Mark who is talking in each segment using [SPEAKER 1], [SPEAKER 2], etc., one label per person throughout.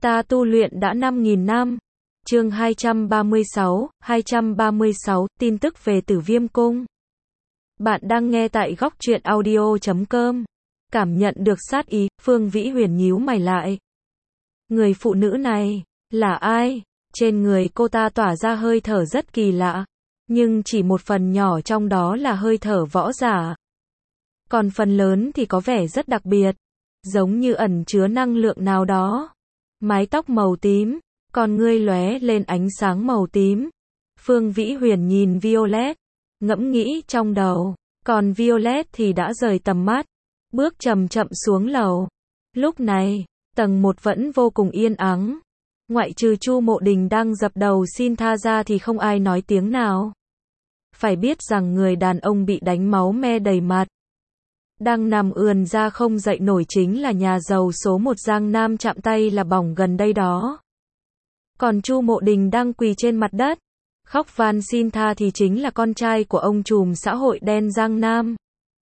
[SPEAKER 1] Ta tu luyện đã 5.000 năm. Chương 236, tin tức về Tử Viêm Cung. Bạn đang nghe tại Góc Truyện Audio.com. Cảm nhận được sát ý, Phương Vĩ Huyền nhíu mày lại. Người phụ nữ này, là ai? Trên người cô ta tỏa ra hơi thở rất kỳ lạ, nhưng chỉ một phần nhỏ trong đó là hơi thở võ giả. Còn phần lớn thì có vẻ rất đặc biệt, giống như ẩn chứa năng lượng nào đó. Mái tóc màu tím, con ngươi lóe lên ánh sáng màu tím. Phương Vĩ Huyền nhìn Violet, ngẫm nghĩ trong đầu, còn Violet thì đã rời tầm mắt, bước chậm chậm xuống lầu. Lúc này, tầng 1 vẫn vô cùng yên ắng. Ngoại trừ Chu Mộ Đình đang dập đầu xin tha ra thì không ai nói tiếng nào. Phải biết rằng người đàn ông bị đánh máu me đầy mặt, đang nằm ườn ra không dậy nổi chính là nhà giàu số 1 Giang Nam chạm tay là bỏng gần đây đó. Còn Chu Mộ Đình đang quỳ trên mặt đất, khóc van xin tha thì chính là con trai của ông trùm xã hội đen Giang Nam.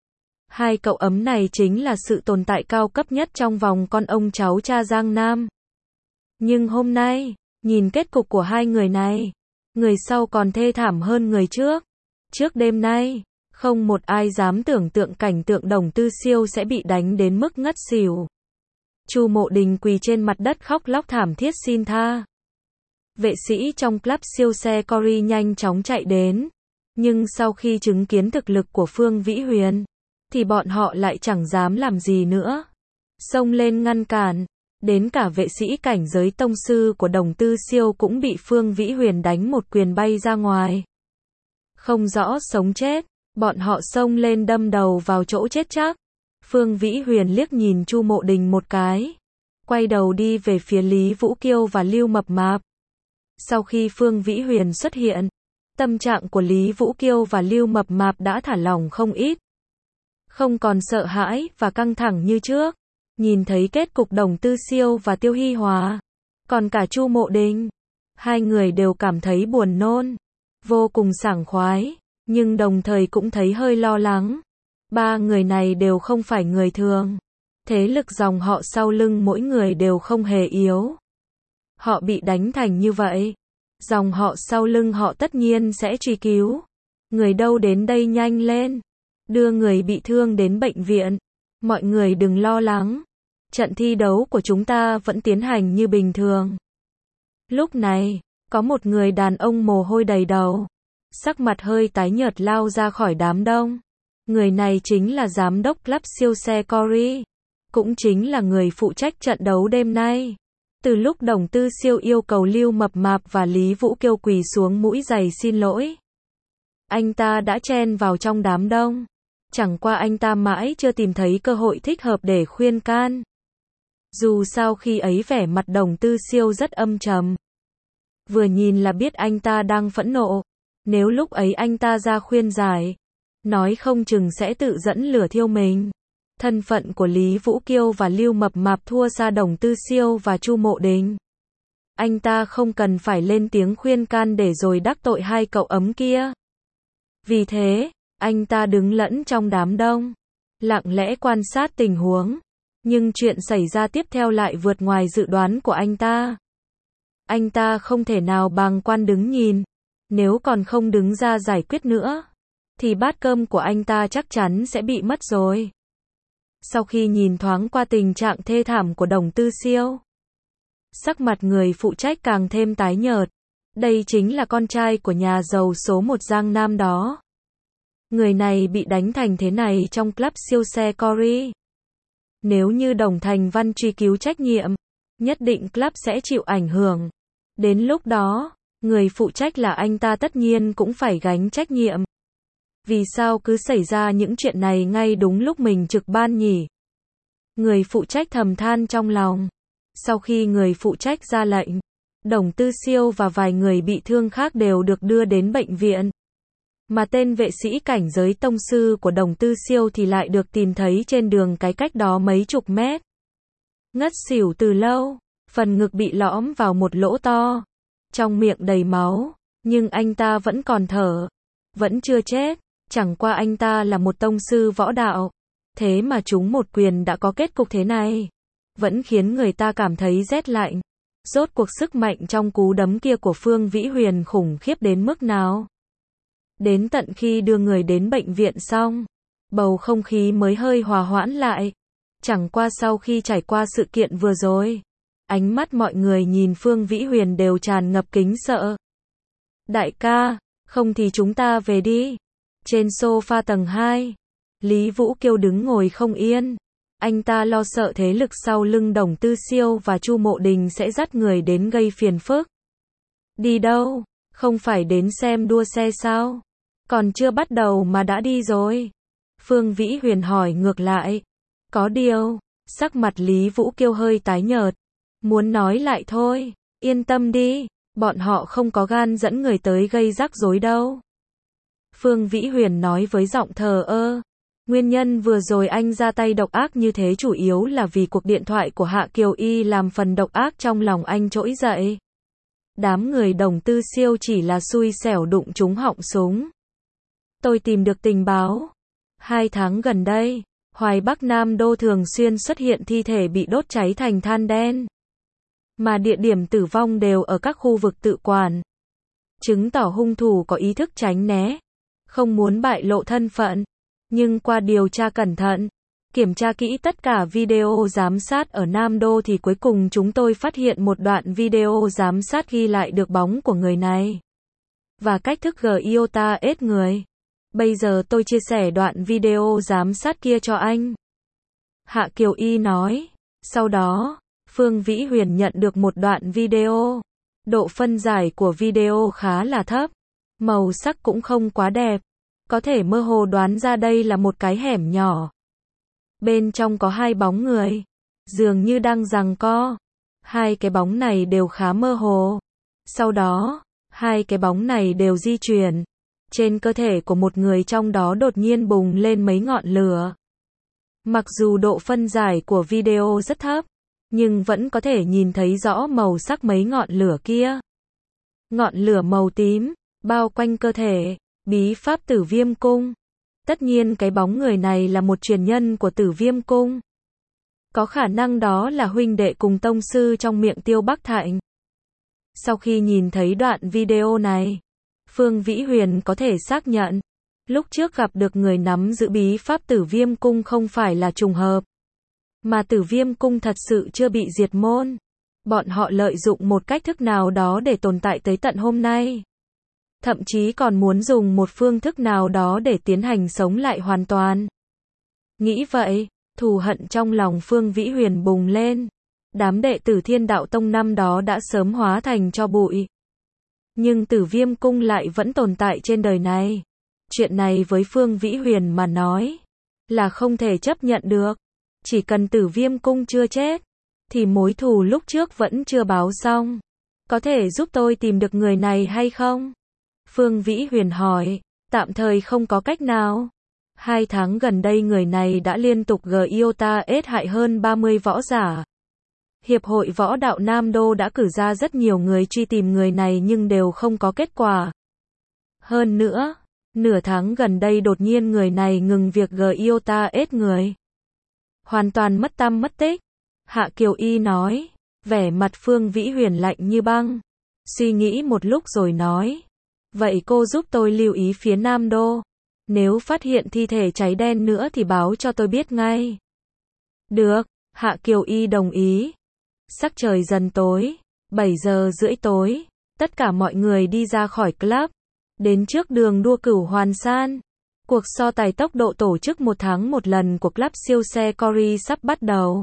[SPEAKER 1] Hai cậu ấm này chính là sự tồn tại cao cấp nhất trong vòng con ông cháu cha Giang Nam. Nhưng hôm nay, nhìn kết cục của hai người này, người sau còn thê thảm hơn người trước. Trước đêm nay, không một ai dám tưởng tượng cảnh tượng Đồng Tư Siêu sẽ bị đánh đến mức ngất xỉu. Chu Mộ Đình quỳ trên mặt đất khóc lóc thảm thiết xin tha. Vệ sĩ trong club siêu xe Cory nhanh chóng chạy đến, nhưng sau khi chứng kiến thực lực của Phương Vĩ Huyền, thì bọn họ lại chẳng dám làm gì nữa. Xông lên ngăn cản, đến cả vệ sĩ cảnh giới tông sư của Đồng Tư Siêu cũng bị Phương Vĩ Huyền đánh một quyền bay ra ngoài. Không rõ sống chết, bọn họ xông lên đâm đầu vào chỗ chết chắc. Phương Vĩ Huyền liếc nhìn Chu Mộ Đình một cái, quay đầu đi về phía Lý Vũ Kiêu và Lưu Mập Mạp. Sau khi Phương Vĩ Huyền xuất hiện, tâm trạng của Lý Vũ Kiêu và Lưu Mập Mạp đã thả lỏng không ít. Không còn sợ hãi và căng thẳng như trước. Nhìn thấy kết cục Đồng Tư Siêu và Tiêu Hi Hòa, còn cả Chu Mộ Đình, hai người đều cảm thấy buồn nôn, vô cùng sảng khoái, nhưng đồng thời cũng thấy hơi lo lắng. Ba người này đều không phải người thường. Thế lực dòng họ sau lưng mỗi người đều không hề yếu. Họ bị đánh thành như vậy, dòng họ sau lưng họ tất nhiên sẽ truy cứu. Người đâu đến đây nhanh lên, đưa người bị thương đến bệnh viện. Mọi người đừng lo lắng, trận thi đấu của chúng ta vẫn tiến hành như bình thường. Lúc này, có một người đàn ông mồ hôi đầy đầu, sắc mặt hơi tái nhợt lao ra khỏi đám đông. Người này chính là giám đốc club siêu xe Cory, cũng chính là người phụ trách trận đấu đêm nay. Từ lúc Đồng Tư Siêu yêu cầu Lưu Mập Mạp và Lý Vũ Kiêu quỳ xuống mũi giày xin lỗi, anh ta đã chen vào trong đám đông. Chẳng qua anh ta mãi chưa tìm thấy cơ hội thích hợp để khuyên can. Dù sao khi ấy vẻ mặt Đồng Tư Siêu rất âm trầm, vừa nhìn là biết anh ta đang phẫn nộ. Nếu lúc ấy anh ta ra khuyên giải, nói không chừng sẽ tự dẫn lửa thiêu mình. Thân phận của Lý Vũ Kiêu và Lưu Mập Mạp thua xa Đồng Tư Siêu và Chu Mộ Đình. Anh ta không cần phải lên tiếng khuyên can để rồi đắc tội hai cậu ấm kia. Vì thế, anh ta đứng lẫn trong đám đông, lặng lẽ quan sát tình huống. Nhưng chuyện xảy ra tiếp theo lại vượt ngoài dự đoán của anh ta. Anh ta không thể nào bàng quan đứng nhìn. Nếu còn không đứng ra giải quyết nữa, thì bát cơm của anh ta chắc chắn sẽ bị mất rồi. Sau khi nhìn thoáng qua tình trạng thê thảm của Đồng Tư Siêu, sắc mặt người phụ trách càng thêm tái nhợt. Đây chính là con trai của nhà giàu số 1 Giang Nam đó. Người này bị đánh thành thế này trong club siêu xe Cory. Nếu như Đồng Thành Văn truy cứu trách nhiệm, nhất định club sẽ chịu ảnh hưởng. Đến lúc đó, người phụ trách là anh ta tất nhiên cũng phải gánh trách nhiệm. Vì sao cứ xảy ra những chuyện này ngay đúng lúc mình trực ban nhỉ? Người phụ trách thầm than trong lòng. Sau khi người phụ trách ra lệnh, Đồng Tư Siêu và vài người bị thương khác đều được đưa đến bệnh viện. Mà tên vệ sĩ cảnh giới tông sư của Đồng Tư Siêu thì lại được tìm thấy trên đường cái cách đó mấy chục mét. Ngất xỉu từ lâu, phần ngực bị lõm vào một lỗ to, trong miệng đầy máu, nhưng anh ta vẫn còn thở, vẫn chưa chết. Chẳng qua anh ta là một tông sư võ đạo, thế mà trúng một quyền đã có kết cục thế này, vẫn khiến người ta cảm thấy rét lạnh. Rốt cuộc sức mạnh trong cú đấm kia của Phương Vĩ Huyền khủng khiếp đến mức nào? Đến tận khi đưa người đến bệnh viện xong, bầu không khí mới hơi hòa hoãn lại. Chẳng qua sau khi trải qua sự kiện vừa rồi, ánh mắt mọi người nhìn Phương Vĩ Huyền đều tràn ngập kính sợ. Đại ca, không thì chúng ta về đi. Trên sofa tầng 2, Lý Vũ Kiêu đứng ngồi không yên. Anh ta lo sợ thế lực sau lưng Đồng Tư Siêu và Chu Mộ Đình sẽ dắt người đến gây phiền phức. Đi đâu? Không phải đến xem đua xe sao? Còn chưa bắt đầu mà đã đi rồi. Phương Vĩ Huyền hỏi ngược lại. Có điều, sắc mặt Lý Vũ Kiêu hơi tái nhợt. Muốn nói lại thôi, yên tâm đi, bọn họ không có gan dẫn người tới gây rắc rối đâu. Phương Vĩ Huyền nói với giọng thờ ơ. Nguyên nhân vừa rồi anh ra tay độc ác như thế chủ yếu là vì cuộc điện thoại của Hạ Kiều Y làm phần độc ác trong lòng anh trỗi dậy. Đám người Đồng Tư Siêu chỉ là xui xẻo đụng trúng họng súng. Tôi tìm được tình báo. 2 tháng gần đây, Hoài Bắc Nam Đô thường xuyên xuất hiện thi thể bị đốt cháy thành than đen. Mà địa điểm tử vong đều ở các khu vực tự quản. Chứng tỏ hung thủ có ý thức tránh né, không muốn bại lộ thân phận. Nhưng qua điều tra cẩn thận, kiểm tra kỹ tất cả video giám sát ở Nam Đô thì cuối cùng chúng tôi phát hiện một đoạn video giám sát ghi lại được bóng của người này. Và cách thức Giota ết người. Bây giờ tôi chia sẻ đoạn video giám sát kia cho anh. Hạ Kiều Y nói. Sau đó, Phương Vĩ Huyền nhận được một đoạn video. Độ phân giải của video khá là thấp. Màu sắc cũng không quá đẹp. Có thể mơ hồ đoán ra đây là một cái hẻm nhỏ. Bên trong có 2 bóng người. Dường như đang giằng co. 2 cái bóng này đều khá mơ hồ. Sau đó, 2 cái bóng này đều di chuyển. Trên cơ thể của một người trong đó đột nhiên bùng lên mấy ngọn lửa. Mặc dù độ phân giải của video rất thấp, nhưng vẫn có thể nhìn thấy rõ màu sắc mấy ngọn lửa kia. Ngọn lửa màu tím, bao quanh cơ thể, bí pháp Tử Viêm Cung. Tất nhiên cái bóng người này là một truyền nhân của Tử Viêm Cung. Có khả năng đó là huynh đệ cùng tông sư trong miệng Tiêu Bắc Thạnh. Sau khi nhìn thấy đoạn video này, Phương Vĩ Huyền có thể xác nhận, lúc trước gặp được người nắm giữ bí pháp Tử Viêm Cung không phải là trùng hợp, mà Tử Viêm Cung thật sự chưa bị diệt môn. Bọn họ lợi dụng một cách thức nào đó để tồn tại tới tận hôm nay. Thậm chí còn muốn dùng một phương thức nào đó để tiến hành sống lại hoàn toàn. Nghĩ vậy, thù hận trong lòng Phương Vĩ Huyền bùng lên. Đám đệ tử Thiên Đạo Tông năm đó đã sớm hóa thành tro bụi. Nhưng Tử Viêm Cung lại vẫn tồn tại trên đời này. Chuyện này với Phương Vĩ Huyền mà nói là không thể chấp nhận được. Chỉ cần Tử Viêm Cung chưa chết, thì mối thù lúc trước vẫn chưa báo xong. Có thể giúp tôi tìm được người này hay không? Phương Vĩ Huyền hỏi. Tạm thời không có cách nào. 2 tháng gần đây người này đã liên tục Giota ết hại hơn 30 võ giả. Hiệp hội Võ Đạo Nam Đô đã cử ra rất nhiều người truy tìm người này nhưng đều không có kết quả. Hơn nữa, nửa tháng gần đây đột nhiên người này ngừng việc Giota ết người. Hoàn toàn mất tăm mất tích. Hạ Kiều Y nói. Vẻ mặt Phương Vĩ Huyền lạnh như băng. Suy nghĩ một lúc rồi nói. Vậy cô giúp tôi lưu ý phía Nam Đô. Nếu phát hiện thi thể cháy đen nữa thì báo cho tôi biết ngay. Được, Hạ Kiều Y đồng ý. Sắc trời dần tối, 7 giờ rưỡi tối, tất cả mọi người đi ra khỏi club, đến trước đường đua Cửu Hoàn San. Cuộc so tài tốc độ tổ chức 1 tháng một lần của club siêu xe Cory sắp bắt đầu.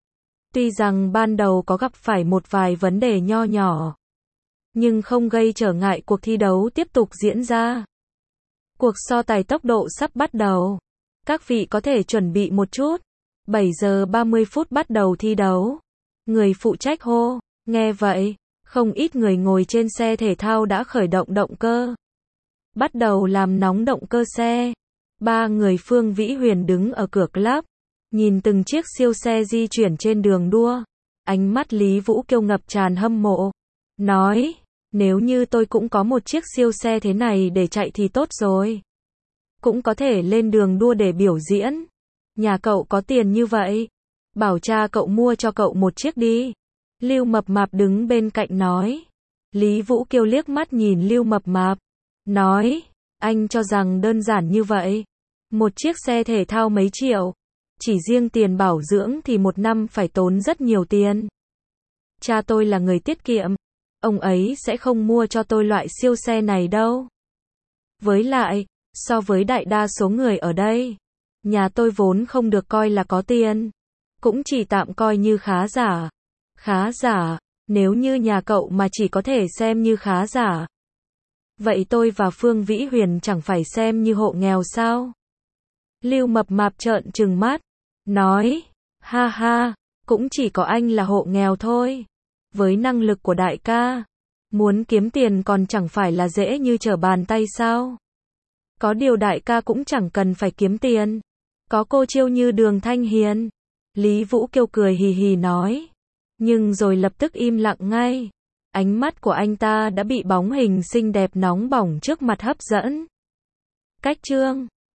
[SPEAKER 1] Tuy rằng ban đầu có gặp phải một vài vấn đề nho nhỏ, nhưng không gây trở ngại cuộc thi đấu tiếp tục diễn ra. Cuộc so tài tốc độ sắp bắt đầu. Các vị có thể chuẩn bị một chút. 7 giờ 30 phút bắt đầu thi đấu. Người phụ trách hô. Nghe vậy, không ít người ngồi trên xe thể thao đã khởi động động cơ. Bắt đầu làm nóng động cơ xe. 3 người Phương Vĩ Huyền đứng ở cửa club, nhìn từng chiếc siêu xe di chuyển trên đường đua. Ánh mắt Lý Vũ Kiêu ngập tràn hâm mộ. Nói, nếu như tôi cũng có một chiếc siêu xe thế này để chạy thì tốt rồi. Cũng có thể lên đường đua để biểu diễn. Nhà cậu có tiền như vậy, bảo cha cậu mua cho cậu một chiếc đi. Lưu Mập Mạp đứng bên cạnh nói. Lý Vũ Kiêu liếc mắt nhìn Lưu Mập Mạp, nói, anh cho rằng đơn giản như vậy. Một chiếc xe thể thao mấy triệu, chỉ riêng tiền bảo dưỡng thì một năm phải tốn rất nhiều tiền. Cha tôi là người tiết kiệm, ông ấy sẽ không mua cho tôi loại siêu xe này đâu. Với lại, so với đại đa số người ở đây, nhà tôi vốn không được coi là có tiền, cũng chỉ tạm coi như khá giả. Khá giả, nếu như nhà cậu mà chỉ có thể xem như khá giả, vậy tôi và Phương Vĩ Huyền chẳng phải xem như hộ nghèo sao? Lưu Mập Mạp trợn trừng mắt, nói, ha ha, cũng chỉ có anh là hộ nghèo thôi. Với năng lực của đại ca, muốn kiếm tiền còn chẳng phải là dễ như trở bàn tay sao? Có điều đại ca cũng chẳng cần phải kiếm tiền. Có cô chiêu như Đường Thanh Hiền. Lý Vũ Kiêu cười hì hì nói. Nhưng rồi lập tức im lặng ngay. Ánh mắt của anh ta đã bị bóng hình xinh đẹp nóng bỏng trước mặt hấp dẫn. Cách chương